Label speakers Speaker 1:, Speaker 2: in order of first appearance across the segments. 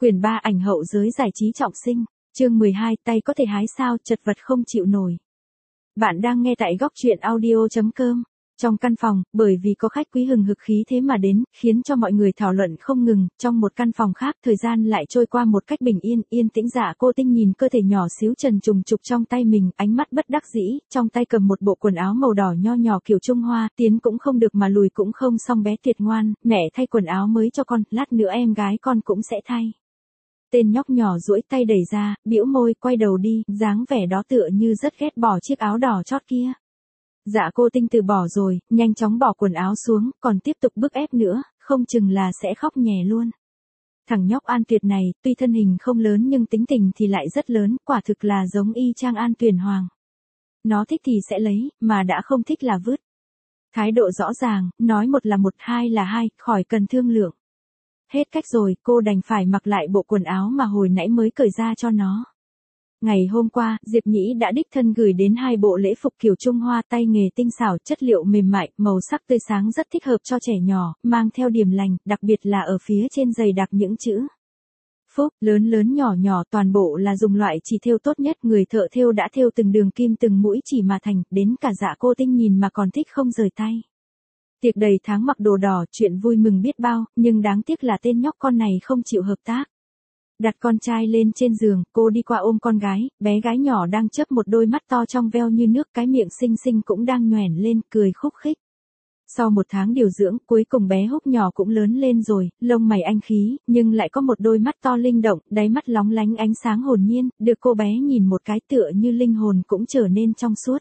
Speaker 1: Quyển 3 ảnh hậu giới giải trí trọng sinh, chương 12, tay có thể hái sao, chật vật không chịu nổi. Bạn đang nghe tại góc truyện audio.com. Trong căn phòng, bởi vì có khách quý hừng hực khí thế mà đến, khiến cho mọi người thảo luận không ngừng. Trong một căn phòng khác, thời gian lại trôi qua một cách bình yên, yên tĩnh. Dạ Cô Tinh nhìn cơ thể nhỏ xíu trần trùng trục trong tay mình, ánh mắt bất đắc dĩ, trong tay cầm một bộ quần áo màu đỏ nho nhỏ kiểu Trung Hoa, tiến cũng không được mà lùi cũng không xong. Bé thiệt ngoan, mẹ thay quần áo mới cho con, lát nữa em gái con cũng sẽ thay. Tên nhóc nhỏ duỗi tay đẩy ra, bĩu môi, quay đầu đi, dáng vẻ đó tựa như rất ghét bỏ chiếc áo đỏ chót kia. Dạ Cô Tinh từ bỏ rồi, nhanh chóng bỏ quần áo xuống, còn tiếp tục bức ép nữa, không chừng là sẽ khóc nhè luôn. Thằng nhóc An Tuyệt này, tuy thân hình không lớn nhưng tính tình thì lại rất lớn, quả thực là giống y chang An Tuyển Hoàng. Nó thích thì sẽ lấy, mà đã không thích là vứt. Thái độ rõ ràng, nói một là một, hai là hai, khỏi cần thương lượng. Hết cách rồi, cô đành phải mặc lại bộ quần áo mà hồi nãy mới cởi ra cho nó. Ngày hôm qua, Diệp Nhĩ đã đích thân gửi đến 2 bộ lễ phục kiểu Trung Hoa, tay nghề tinh xảo, chất liệu mềm mại, màu sắc tươi sáng rất thích hợp cho trẻ nhỏ, mang theo điểm lành, đặc biệt là ở phía trên giày đặc những chữ Phúc, lớn lớn nhỏ nhỏ, toàn bộ là dùng loại chỉ thêu tốt nhất, người thợ thêu đã thêu từng đường kim từng mũi chỉ mà thành, đến cả Dạ Cô Tinh nhìn mà còn thích không rời tay. Tiệc đầy tháng mặc đồ đỏ, chuyện vui mừng biết bao, nhưng đáng tiếc là tên nhóc con này không chịu hợp tác. Đặt con trai lên trên giường, cô đi qua ôm con gái, bé gái nhỏ đang chớp một đôi mắt to trong veo như nước, cái miệng xinh xinh cũng đang nhoẻn lên, cười khúc khích. Sau 1 tháng điều dưỡng, cuối cùng bé Húc nhỏ cũng lớn lên rồi, lông mày anh khí, nhưng lại có một đôi mắt to linh động, đáy mắt lóng lánh ánh sáng hồn nhiên, được cô bé nhìn một cái tựa như linh hồn cũng trở nên trong suốt.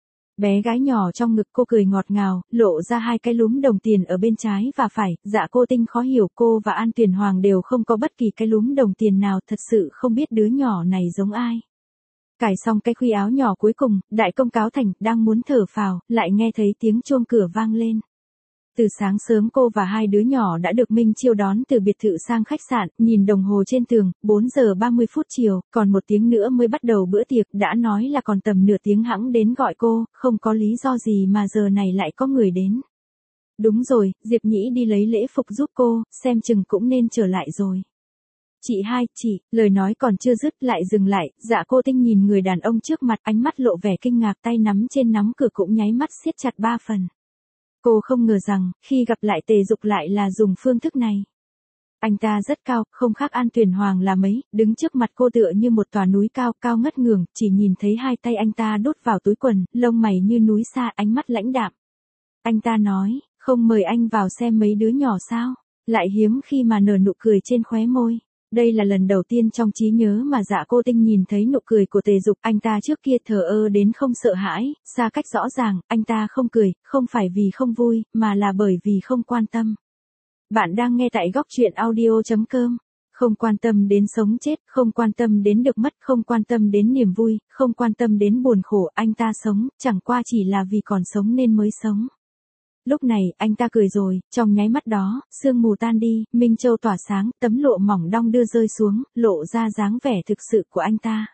Speaker 1: Bé gái nhỏ trong ngực cô cười ngọt ngào, lộ ra 2 cái lúm đồng tiền ở bên trái và phải. Dạ Cô Tinh khó hiểu, cô và An Tuyển Hoàng đều không có bất kỳ cái lúm đồng tiền nào, thật sự không biết đứa nhỏ này giống ai. Cài xong cái khuy áo nhỏ cuối cùng, đại công cáo thành, đang muốn thở phào, lại nghe thấy tiếng chuông cửa vang lên. Từ sáng sớm cô và 2 đứa nhỏ đã được Minh Chiêu đón từ biệt thự sang khách sạn, nhìn đồng hồ trên tường, 4 giờ 30 phút chiều, còn 1 tiếng nữa mới bắt đầu bữa tiệc, đã nói là còn tầm nửa tiếng hẵng đến gọi cô, không có lý do gì mà giờ này lại có người đến. Đúng rồi, Diệp Nhĩ đi lấy lễ phục giúp cô, xem chừng cũng nên trở lại rồi. Chị hai, chị, lời nói còn chưa dứt lại dừng lại, Dạ Cô Tinh nhìn người đàn ông trước mặt, ánh mắt lộ vẻ kinh ngạc, tay nắm trên nắm cửa cũng nháy mắt siết chặt 3 phần. Cô không ngờ rằng, khi gặp lại Tề Dục lại là dùng phương thức này. Anh ta rất cao, không khác An Tuyển Hoàng là mấy, đứng trước mặt cô tựa như một tòa núi cao, cao ngất ngường, chỉ nhìn thấy 2 tay anh ta đút vào túi quần, lông mày như núi xa, ánh mắt lãnh đạm. Anh ta nói, không mời anh vào xem mấy đứa nhỏ sao, lại hiếm khi mà nở nụ cười trên khóe môi. Đây là lần đầu tiên trong trí nhớ mà Dạ Cô Tinh nhìn thấy nụ cười của Tề Dục, anh ta trước kia thờ ơ đến không sợ hãi, xa cách rõ ràng, anh ta không cười, không phải vì không vui, mà là bởi vì không quan tâm. Bạn đang nghe tại góc truyện audio.com. Không quan tâm đến sống chết, không quan tâm đến được mất, không quan tâm đến niềm vui, không quan tâm đến buồn khổ, anh ta sống, chẳng qua chỉ là vì còn sống nên mới sống. Lúc này, anh ta cười rồi, trong nháy mắt đó, sương mù tan đi, Minh Châu tỏa sáng, tấm lụa mỏng đong đưa rơi xuống, lộ ra dáng vẻ thực sự của anh ta.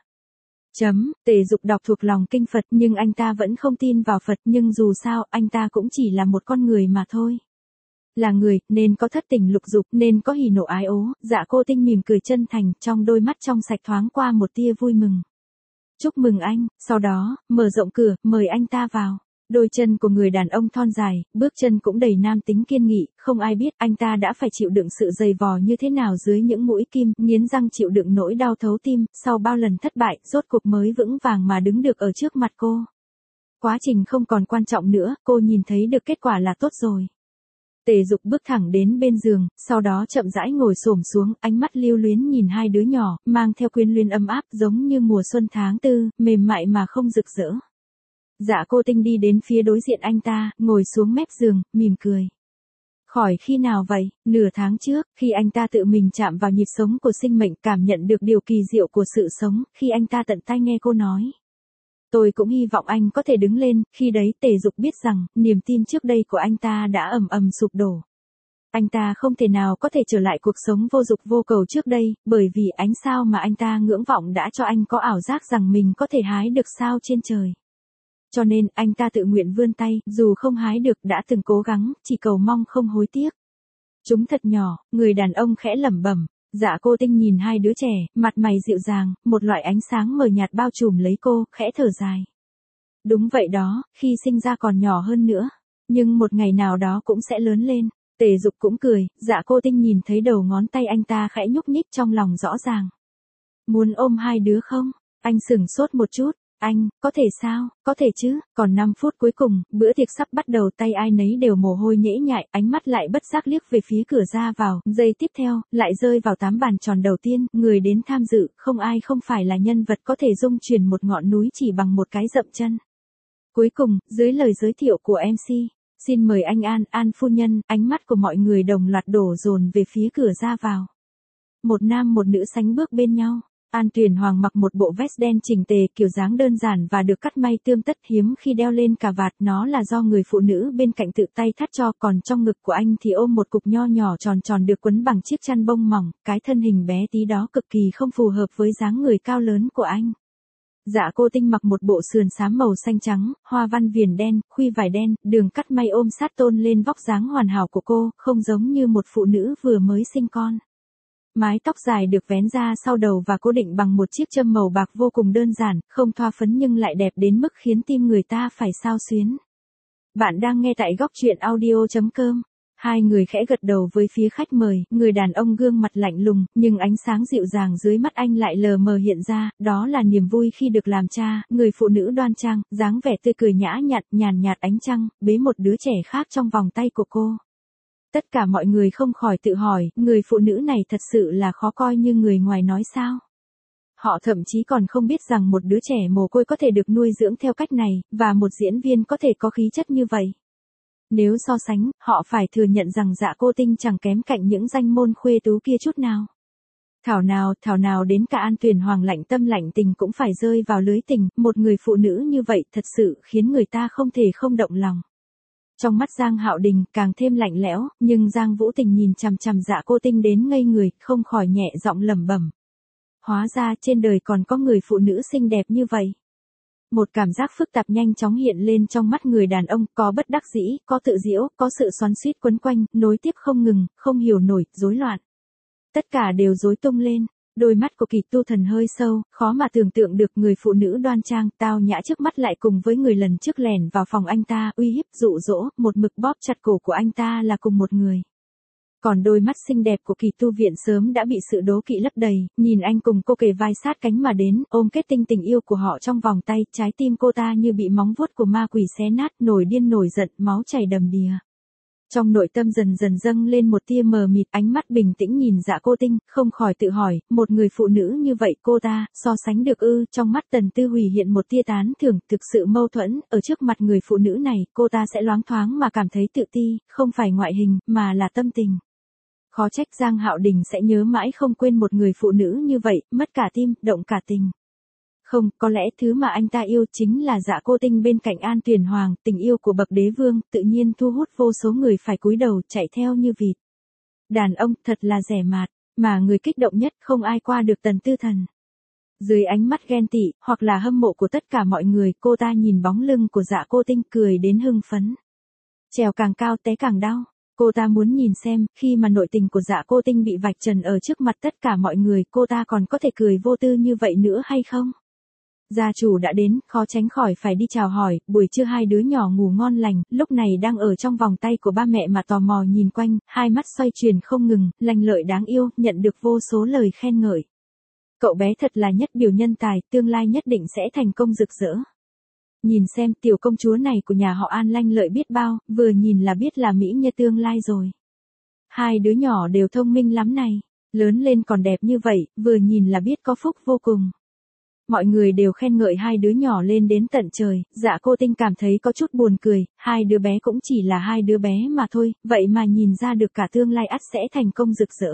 Speaker 1: Tề Dục đọc thuộc lòng kinh Phật nhưng anh ta vẫn không tin vào Phật, nhưng dù sao, anh ta cũng chỉ là một con người mà thôi. Là người, nên có thất tình lục dục, nên có hỉ nộ ái ố. Dạ Cô Tinh mỉm cười chân thành, trong đôi mắt trong sạch thoáng qua một tia vui mừng. Chúc mừng anh, sau đó, mở rộng cửa, mời anh ta vào. Đôi chân của người đàn ông thon dài, bước chân cũng đầy nam tính kiên nghị, không ai biết anh ta đã phải chịu đựng sự dày vò như thế nào dưới những mũi kim, nghiến răng chịu đựng nỗi đau thấu tim, sau bao lần thất bại, rốt cuộc mới vững vàng mà đứng được ở trước mặt cô. Quá trình không còn quan trọng nữa, cô nhìn thấy được kết quả là tốt rồi. Tề Dục bước thẳng đến bên giường, sau đó chậm rãi ngồi xổm xuống, ánh mắt lưu luyến nhìn 2 đứa nhỏ, mang theo quyến luyến ấm áp giống như mùa xuân tháng 4, mềm mại mà không rực rỡ. Dạ Cô Tinh đi đến phía đối diện anh ta, ngồi xuống mép giường, mỉm cười. Khỏi khi nào vậy? Nửa tháng trước, khi anh ta tự mình chạm vào nhịp sống của sinh mệnh, cảm nhận được điều kỳ diệu của sự sống, khi anh ta tận tai nghe cô nói. Tôi cũng hy vọng anh có thể đứng lên, khi đấy Tề Dục biết rằng, niềm tin trước đây của anh ta đã ầm ầm sụp đổ. Anh ta không thể nào có thể trở lại cuộc sống vô dục vô cầu trước đây, bởi vì ánh sao mà anh ta ngưỡng vọng đã cho anh có ảo giác rằng mình có thể hái được sao trên trời. Cho nên, anh ta tự nguyện vươn tay, dù không hái được, đã từng cố gắng, chỉ cầu mong không hối tiếc. Chúng thật nhỏ, người đàn ông khẽ lẩm bẩm, Dạ cô Tinh nhìn hai đứa trẻ, mặt mày dịu dàng, một loại ánh sáng mờ nhạt bao trùm lấy cô, khẽ thở dài. Đúng vậy đó, khi sinh ra còn nhỏ hơn nữa, nhưng một ngày nào đó cũng sẽ lớn lên. Tề Dục cũng cười, dạ cô Tinh nhìn thấy đầu ngón tay anh ta khẽ nhúc nhích trong lòng rõ ràng. Muốn ôm hai đứa không? Anh sửng sốt một chút. Anh, có thể sao, có thể chứ, còn 5 phút cuối cùng, bữa tiệc sắp bắt đầu, tay ai nấy đều mồ hôi nhễ nhại, ánh mắt lại bất giác liếc về phía cửa ra vào, giây tiếp theo, lại rơi vào 8 bàn tròn đầu tiên, người đến tham dự, không ai không phải là nhân vật có thể dung chuyển một ngọn núi chỉ bằng một cái dậm chân. Cuối cùng, dưới lời giới thiệu của MC, xin mời anh An phu nhân, ánh mắt của mọi người đồng loạt đổ dồn về phía cửa ra vào. Một nam một nữ sánh bước bên nhau. An Tuyền Hoàng mặc một bộ vest đen chỉnh tề, kiểu dáng đơn giản và được cắt may tươm tất, hiếm khi đeo lên cà vạt, nó là do người phụ nữ bên cạnh tự tay thắt cho, còn trong ngực của anh thì ôm một cục nho nhỏ tròn tròn được quấn bằng chiếc chăn bông mỏng, cái thân hình bé tí đó cực kỳ không phù hợp với dáng người cao lớn của anh. Dạ cô Tinh mặc một bộ sườn xám màu xanh trắng, hoa văn viền đen, khuy vải đen, đường cắt may ôm sát tôn lên vóc dáng hoàn hảo của cô, không giống như một phụ nữ vừa mới sinh con. Mái tóc dài được vén ra sau đầu và cố định bằng một chiếc châm màu bạc vô cùng đơn giản, không thoa phấn nhưng lại đẹp đến mức khiến tim người ta phải xao xuyến. Bạn đang nghe tại góc truyện audio.com. Hai người khẽ gật đầu với phía khách mời, người đàn ông gương mặt lạnh lùng, nhưng ánh sáng dịu dàng dưới mắt anh lại lờ mờ hiện ra, đó là niềm vui khi được làm cha, người phụ nữ đoan trang, dáng vẻ tươi cười nhã nhặn, nhàn nhạt ánh trăng, bế một đứa trẻ khác trong vòng tay của cô. Tất cả mọi người không khỏi tự hỏi, người phụ nữ này thật sự là khó coi như người ngoài nói sao? Họ thậm chí còn không biết rằng một đứa trẻ mồ côi có thể được nuôi dưỡng theo cách này, và một diễn viên có thể có khí chất như vậy. Nếu so sánh, họ phải thừa nhận rằng Dạ Cô Tinh chẳng kém cạnh những danh môn khuê tú kia chút nào. Thảo nào đến cả An Tuyền Hoàng lạnh tâm lạnh tình cũng phải rơi vào lưới tình, một người phụ nữ như vậy thật sự khiến người ta không thể không động lòng. Trong mắt Giang Hạo Đình càng thêm lạnh lẽo, nhưng Giang Vũ Tình nhìn chằm chằm Dạ Cô Tinh đến ngây người, không khỏi nhẹ giọng lẩm bẩm. Hóa ra trên đời còn có người phụ nữ xinh đẹp như vậy. Một cảm giác phức tạp nhanh chóng hiện lên trong mắt người đàn ông, có bất đắc dĩ, có tự giễu, có sự xoắn xuýt quấn quanh, nối tiếp không ngừng, không hiểu nổi, rối loạn. Tất cả đều rối tung lên. Đôi mắt của Kỳ Tu Thần hơi sâu, khó mà tưởng tượng được người phụ nữ đoan trang, tao nhã trước mắt lại cùng với người lần trước lẻn vào phòng anh ta, uy hiếp, dụ dỗ, một mực bóp chặt cổ của anh ta là cùng một người. Còn đôi mắt xinh đẹp của Kỳ Tu Viện sớm đã bị sự đố kỵ lấp đầy, nhìn anh cùng cô kề vai sát cánh mà đến, ôm kết tinh tình yêu của họ trong vòng tay, trái tim cô ta như bị móng vuốt của ma quỷ xé nát, nổi điên nổi giận, máu chảy đầm đìa. Trong nội tâm dần dần dâng lên một tia mờ mịt, ánh mắt bình tĩnh nhìn Dạ Cô Tinh, không khỏi tự hỏi, một người phụ nữ như vậy cô ta, so sánh được ư? Trong mắt Tần Tư Hủy hiện một tia tán thưởng, thực sự mâu thuẫn, ở trước mặt người phụ nữ này, cô ta sẽ loáng thoáng mà cảm thấy tự ti, không phải ngoại hình, mà là tâm tình. Khó trách Giang Hạo Đình sẽ nhớ mãi không quên một người phụ nữ như vậy, mất cả tim, động cả tình. Không, có lẽ thứ mà anh ta yêu chính là Dạ Cô Tinh bên cạnh An Tuyền Hoàng, tình yêu của bậc đế vương, tự nhiên thu hút vô số người phải cúi đầu, chạy theo như vịt. Đàn ông thật là rẻ mạt, mà người kích động nhất không ai qua được Tần Tư Thần. Dưới ánh mắt ghen tị, hoặc là hâm mộ của tất cả mọi người, cô ta nhìn bóng lưng của Dạ Cô Tinh cười đến hưng phấn. Trèo càng cao té càng đau. Cô ta muốn nhìn xem, khi mà nội tình của Dạ Cô Tinh bị vạch trần ở trước mặt tất cả mọi người, cô ta còn có thể cười vô tư như vậy nữa hay không? Gia chủ đã đến, khó tránh khỏi phải đi chào hỏi, buổi trưa hai đứa nhỏ ngủ ngon lành, lúc này đang ở trong vòng tay của ba mẹ mà tò mò nhìn quanh, hai mắt xoay chuyển không ngừng, lanh lợi đáng yêu, nhận được vô số lời khen ngợi. Cậu bé thật là nhất biểu nhân tài, tương lai nhất định sẽ thành công rực rỡ. Nhìn xem tiểu công chúa này của nhà họ An lanh lợi biết bao, vừa nhìn là biết là mỹ nhân tương lai rồi. Hai đứa nhỏ đều thông minh lắm này, lớn lên còn đẹp như vậy, vừa nhìn là biết có phúc vô cùng. Mọi người đều khen ngợi hai đứa nhỏ lên đến tận trời, Dạ Cô Tinh cảm thấy có chút buồn cười, hai đứa bé cũng chỉ là hai đứa bé mà thôi, vậy mà nhìn ra được cả tương lai ắt sẽ thành công rực rỡ.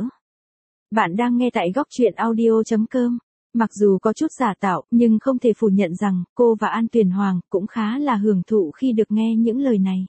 Speaker 1: Bạn đang nghe tại góc truyện audio.com. Mặc dù có chút giả tạo, nhưng không thể phủ nhận rằng, cô và An Tuyền Hoàng cũng khá là hưởng thụ khi được nghe những lời này.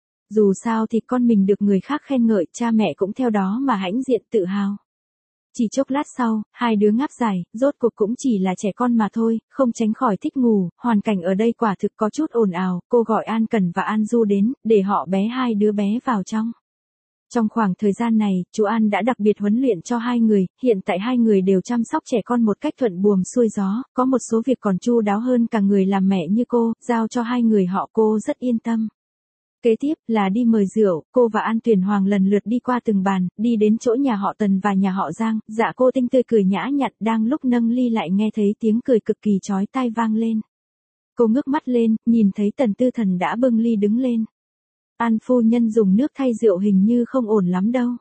Speaker 1: Dù sao thì con mình được người khác khen ngợi, cha mẹ cũng theo đó mà hãnh diện tự hào. Chỉ chốc lát sau, hai đứa ngáp dài, rốt cuộc cũng chỉ là trẻ con mà thôi, không tránh khỏi thích ngủ, hoàn cảnh ở đây quả thực có chút ồn ào, cô gọi An Cần và An Du đến, để họ bé hai đứa bé vào trong. Trong khoảng thời gian này, chú An đã đặc biệt huấn luyện cho hai người, hiện tại hai người đều chăm sóc trẻ con một cách thuận buồm xuôi gió, có một số việc còn chu đáo hơn cả người làm mẹ như cô, giao cho hai người họ cô rất yên tâm. Kế tiếp là đi mời rượu, cô và An Tuyền Hoàng lần lượt đi qua từng bàn, đi đến chỗ nhà họ Tần và nhà họ Giang, Dạ Cô Tinh tươi cười nhã nhặn, đang lúc nâng ly lại nghe thấy tiếng cười cực kỳ chói tai vang lên. Cô ngước mắt lên, nhìn thấy Tần Tư Thần đã bưng ly đứng lên. An phu nhân dùng nước thay rượu hình như không ổn lắm đâu.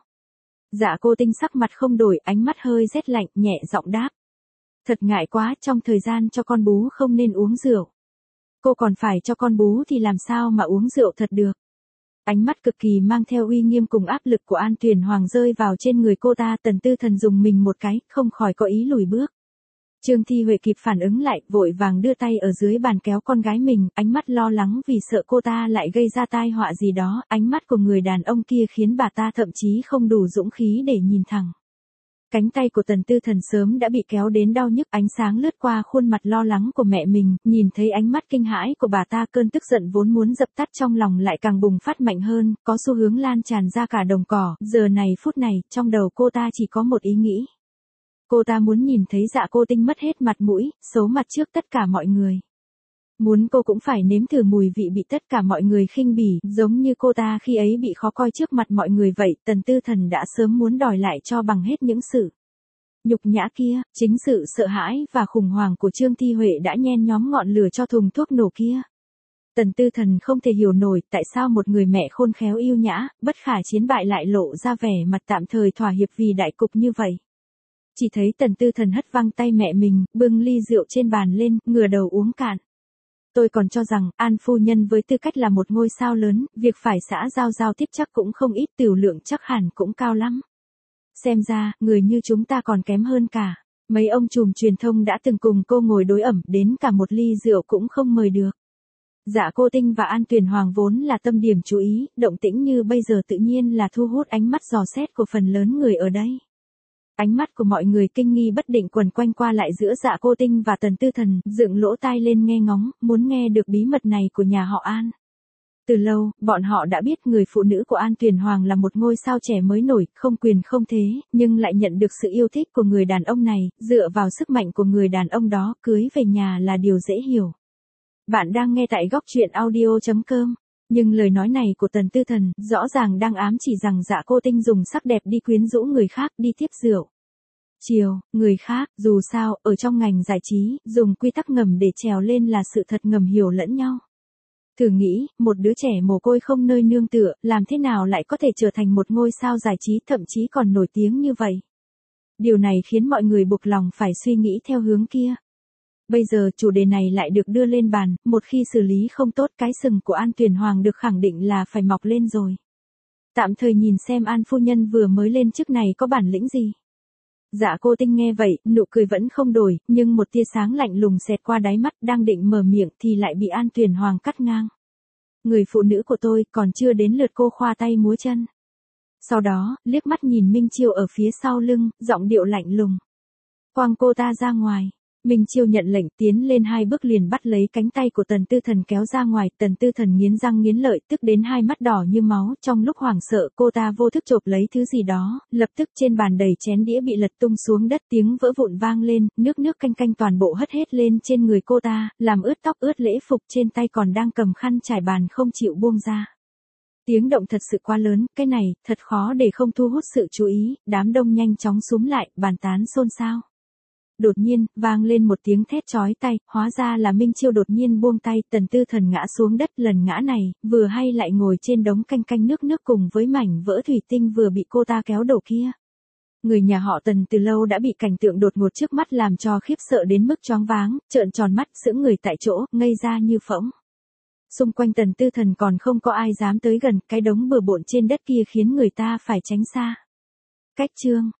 Speaker 1: Dạ Cô Tinh sắc mặt không đổi, ánh mắt hơi rét lạnh, nhẹ giọng đáp. Thật ngại quá, trong thời gian cho con bú không nên uống rượu. Cô còn phải cho con bú thì làm sao mà uống rượu thật được. Ánh mắt cực kỳ mang theo uy nghiêm cùng áp lực của An Tuyền Hoàng rơi vào trên người cô ta. Tần Tư Thần dùng mình một cái, không khỏi có ý lùi bước. Trương Thi Huệ kịp phản ứng lại, vội vàng đưa tay ở dưới bàn kéo con gái mình, ánh mắt lo lắng vì sợ cô ta lại gây ra tai họa gì đó. Ánh mắt của người đàn ông kia khiến bà ta thậm chí không đủ dũng khí để nhìn thẳng. Cánh tay của Tần Tư Thần sớm đã bị kéo đến đau nhức, ánh sáng lướt qua khuôn mặt lo lắng của mẹ mình, nhìn thấy ánh mắt kinh hãi của bà ta, cơn tức giận vốn muốn dập tắt trong lòng lại càng bùng phát mạnh hơn, có xu hướng lan tràn ra cả đồng cỏ. Giờ này phút này, trong đầu cô ta chỉ có một ý nghĩ. Cô ta muốn nhìn thấy Dạ Cô Tinh mất hết mặt mũi, xấu mặt trước tất cả mọi người. Muốn cô cũng phải nếm thử mùi vị bị tất cả mọi người khinh bỉ, giống như cô ta khi ấy bị khó coi trước mặt mọi người vậy. Tần Tư Thần đã sớm muốn đòi lại cho bằng hết những sự nhục nhã kia. Chính sự sợ hãi và khủng hoảng của Trương Thi Huệ đã nhen nhóm ngọn lửa cho thùng thuốc nổ kia. Tần Tư Thần không thể hiểu nổi tại sao một người mẹ khôn khéo yêu nhã, bất khả chiến bại lại lộ ra vẻ mặt tạm thời thỏa hiệp vì đại cục như vậy. Chỉ thấy Tần Tư Thần hất văng tay mẹ mình, bưng ly rượu trên bàn lên, ngửa đầu uống cạn. Tôi còn cho rằng, An phu nhân với tư cách là một ngôi sao lớn, việc phải xã giao tiếp chắc cũng không ít, tiểu lượng chắc hẳn cũng cao lắm. Xem ra, người như chúng ta còn kém hơn cả. Mấy ông trùm truyền thông đã từng cùng cô ngồi đối ẩm, đến cả một ly rượu cũng không mời được. Dạ Cô Tinh và An Tuyền Hoàng vốn là tâm điểm chú ý, động tĩnh như bây giờ tự nhiên là thu hút ánh mắt dò xét của phần lớn người ở đây. Ánh mắt của mọi người kinh nghi bất định quần quanh qua lại giữa Dạ Cô Tinh và Tần Tư Thần, dựng lỗ tai lên nghe ngóng, muốn nghe được bí mật này của nhà họ An. Từ lâu, bọn họ đã biết người phụ nữ của An Tuyền Hoàng là một ngôi sao trẻ mới nổi, không quyền không thế, nhưng lại nhận được sự yêu thích của người đàn ông này, dựa vào sức mạnh của người đàn ông đó, cưới về nhà là điều dễ hiểu. Bạn đang nghe tại góc truyện audio.com. Nhưng lời nói này của Tần Tư Thần, rõ ràng đang ám chỉ rằng Dạ Cô Tinh dùng sắc đẹp đi quyến rũ người khác, đi tiếp rượu. Chiều, người khác, dù sao, ở trong ngành giải trí, dùng quy tắc ngầm để trèo lên là sự thật ngầm hiểu lẫn nhau. Thử nghĩ, một đứa trẻ mồ côi không nơi nương tựa, làm thế nào lại có thể trở thành một ngôi sao giải trí thậm chí còn nổi tiếng như vậy? Điều này khiến mọi người buộc lòng phải suy nghĩ theo hướng kia. Bây giờ chủ đề này lại được đưa lên bàn, một khi xử lý không tốt cái sừng của An Tuyền Hoàng được khẳng định là phải mọc lên rồi. Tạm thời nhìn xem An phu nhân vừa mới lên chức này có bản lĩnh gì. Dạ Cô Tinh nghe vậy, nụ cười vẫn không đổi, nhưng một tia sáng lạnh lùng xẹt qua đáy mắt, đang định mở miệng thì lại bị An Tuyền Hoàng cắt ngang. Người phụ nữ của tôi còn chưa đến lượt cô khoa tay múa chân. Sau đó, liếc mắt nhìn Minh Chiêu ở phía sau lưng, giọng điệu lạnh lùng. Quăng cô ta ra ngoài. Minh Chiêu nhận lệnh tiến lên 2 bước liền bắt lấy cánh tay của Tần Tư Thần kéo ra ngoài. Tần Tư Thần nghiến răng nghiến lợi, tức đến hai mắt đỏ như máu. Trong lúc hoảng sợ, cô ta vô thức chộp lấy thứ gì đó, lập tức trên bàn đầy chén đĩa bị lật tung xuống đất, tiếng vỡ vụn vang lên, nước canh canh toàn bộ hất hết lên trên người cô ta, làm ướt tóc ướt lễ phục, trên tay còn đang cầm khăn trải bàn không chịu buông ra. Tiếng động thật sự quá lớn, cái này thật khó để không thu hút sự chú ý. Đám đông nhanh chóng xúm lại, bàn tán xôn xao. Đột nhiên, vang lên một tiếng thét chói tai, hóa ra là Minh Chiêu đột nhiên buông tay. Tần Tư Thần ngã xuống đất, lần ngã này, vừa hay lại ngồi trên đống canh canh nước cùng với mảnh vỡ thủy tinh vừa bị cô ta kéo đổ kia. Người nhà họ Tần từ lâu đã bị cảnh tượng đột ngột trước mắt làm cho khiếp sợ đến mức choáng váng, trợn tròn mắt, sững người tại chỗ, ngây ra như phỗng. Xung quanh Tần Tư Thần còn không có ai dám tới gần, cái đống bừa bộn trên đất kia khiến người ta phải tránh xa. Cách chương